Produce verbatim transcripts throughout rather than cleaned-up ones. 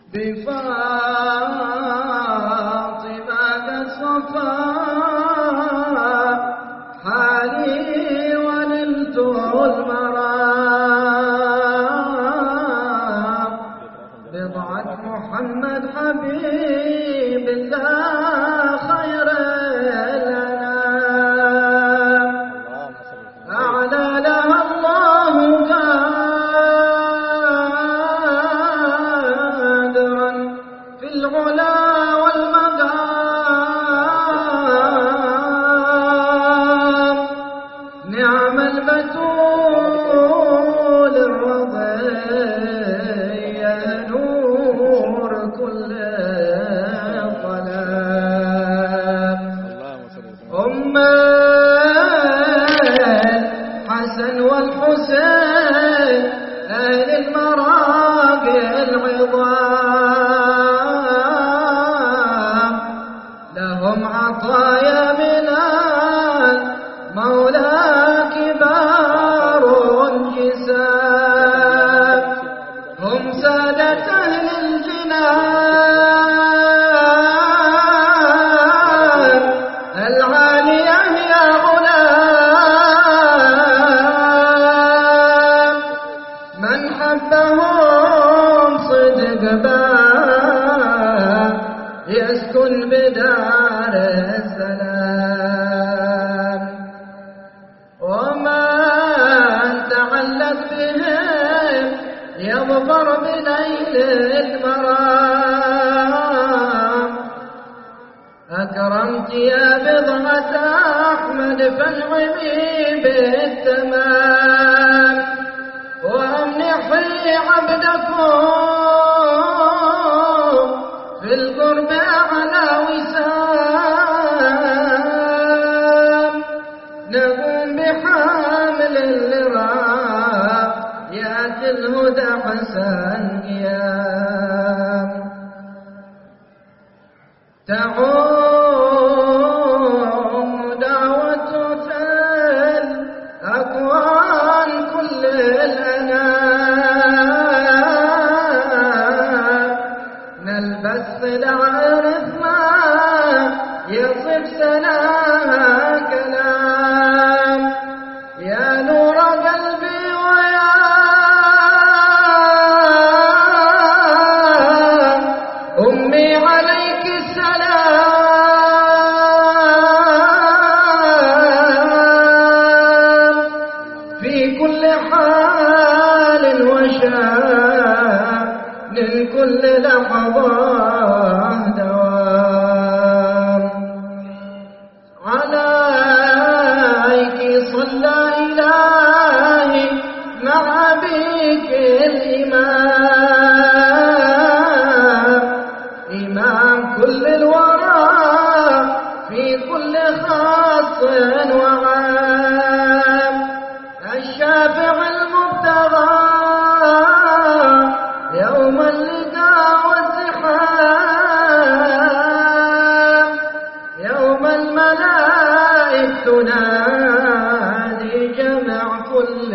بفاطمة الصفا حالي ونلت المرام بضعة محمد حبيب الله خير الأنام أعلى لها الله قادرا في العلا والمقام نعم البتول الرضية نور كل ظلام أم الحسن والحسين أهل المراقي العظام لهم عطايا من المولى كبار جسام هم سادة أهل الجنان العالية يا غلام من حبهم صدق باب يسكن بدار السلام ومن تعلق بهم يظفر بليل المرام أكرمت يا بضعة أحمد فانعمي بالتمام وأمنحي عبدكم في القرب أعلى وسام نقوم بحامل لرايات الهدى حسن قيام تعم دعوة الأكوان كل الأنام نلبس العرف ما يصف سناها كلام يا نور قلبي ويا أمي عليك السلام في كل حال وشان من كل لحظة دوام عليك صلى إلهي مع أبيك الإمام إمام كل الورى في كل خاص وعام الشافع المبتغى يوم اللقاء والزحام يوم الملائكة تنادي جمع كل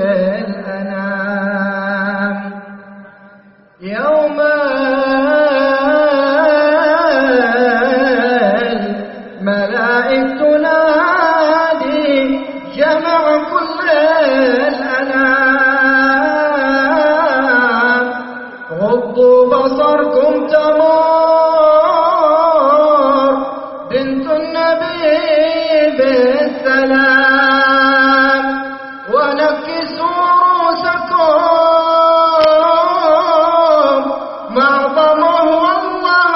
الأنام يوم الملائكة تنادي جمع كل الأنام غضوا بصركم تمر بنت النبي بالسلام ونكسوا رؤوسكم معظمه والله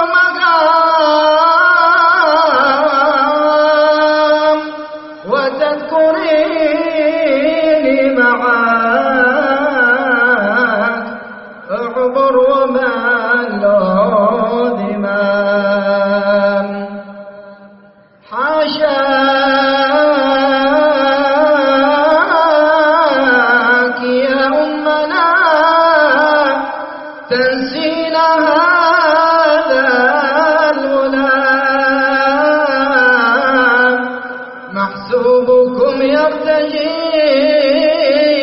مقام وتذكريني معاك اعبر وما له ذمام حاشاك يا أمنا تنسين هذا الغلام محسوبكم يرتجي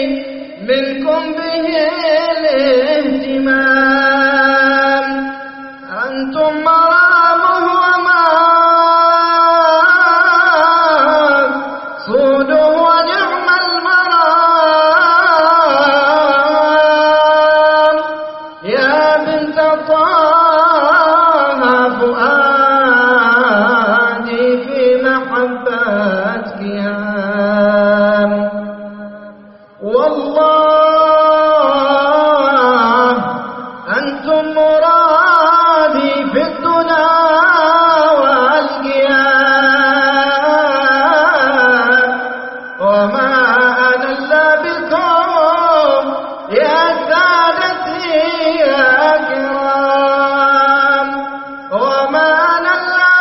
منكم به الاهتمام طه فؤادي في محبتك يام والله أنتم مرادي في الدنا والقيام وما أنا إلا بكم يا سادتي يا كرام وما أنا إلا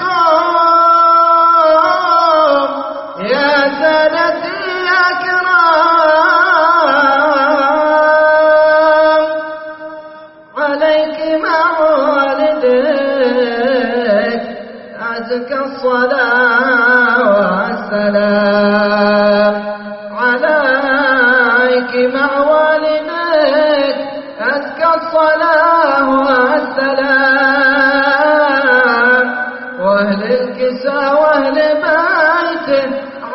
بكم يا سادتي يا كرام عليك مع والدك أزكى الصلاة والسلام عليك مع والدك أزكى الصلاة والسلام وأهل الكسى وأهل بيته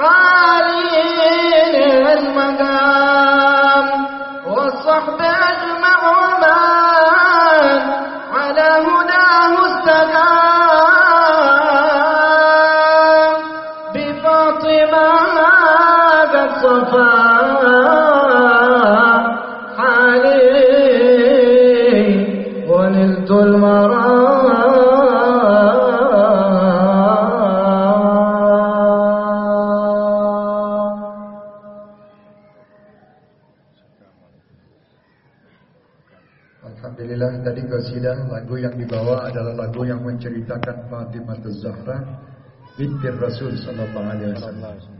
عالين المقام والصحب أجمع ومن على هداه استقام بفاطمة قد صفى حالي ونلت المرام Alhamdulillah, tadi qasidah lagu yang dibawa adalah lagu yang menceritakan Fatimah Az-Zahra binti Rasul sallallahu alaihi wasallam.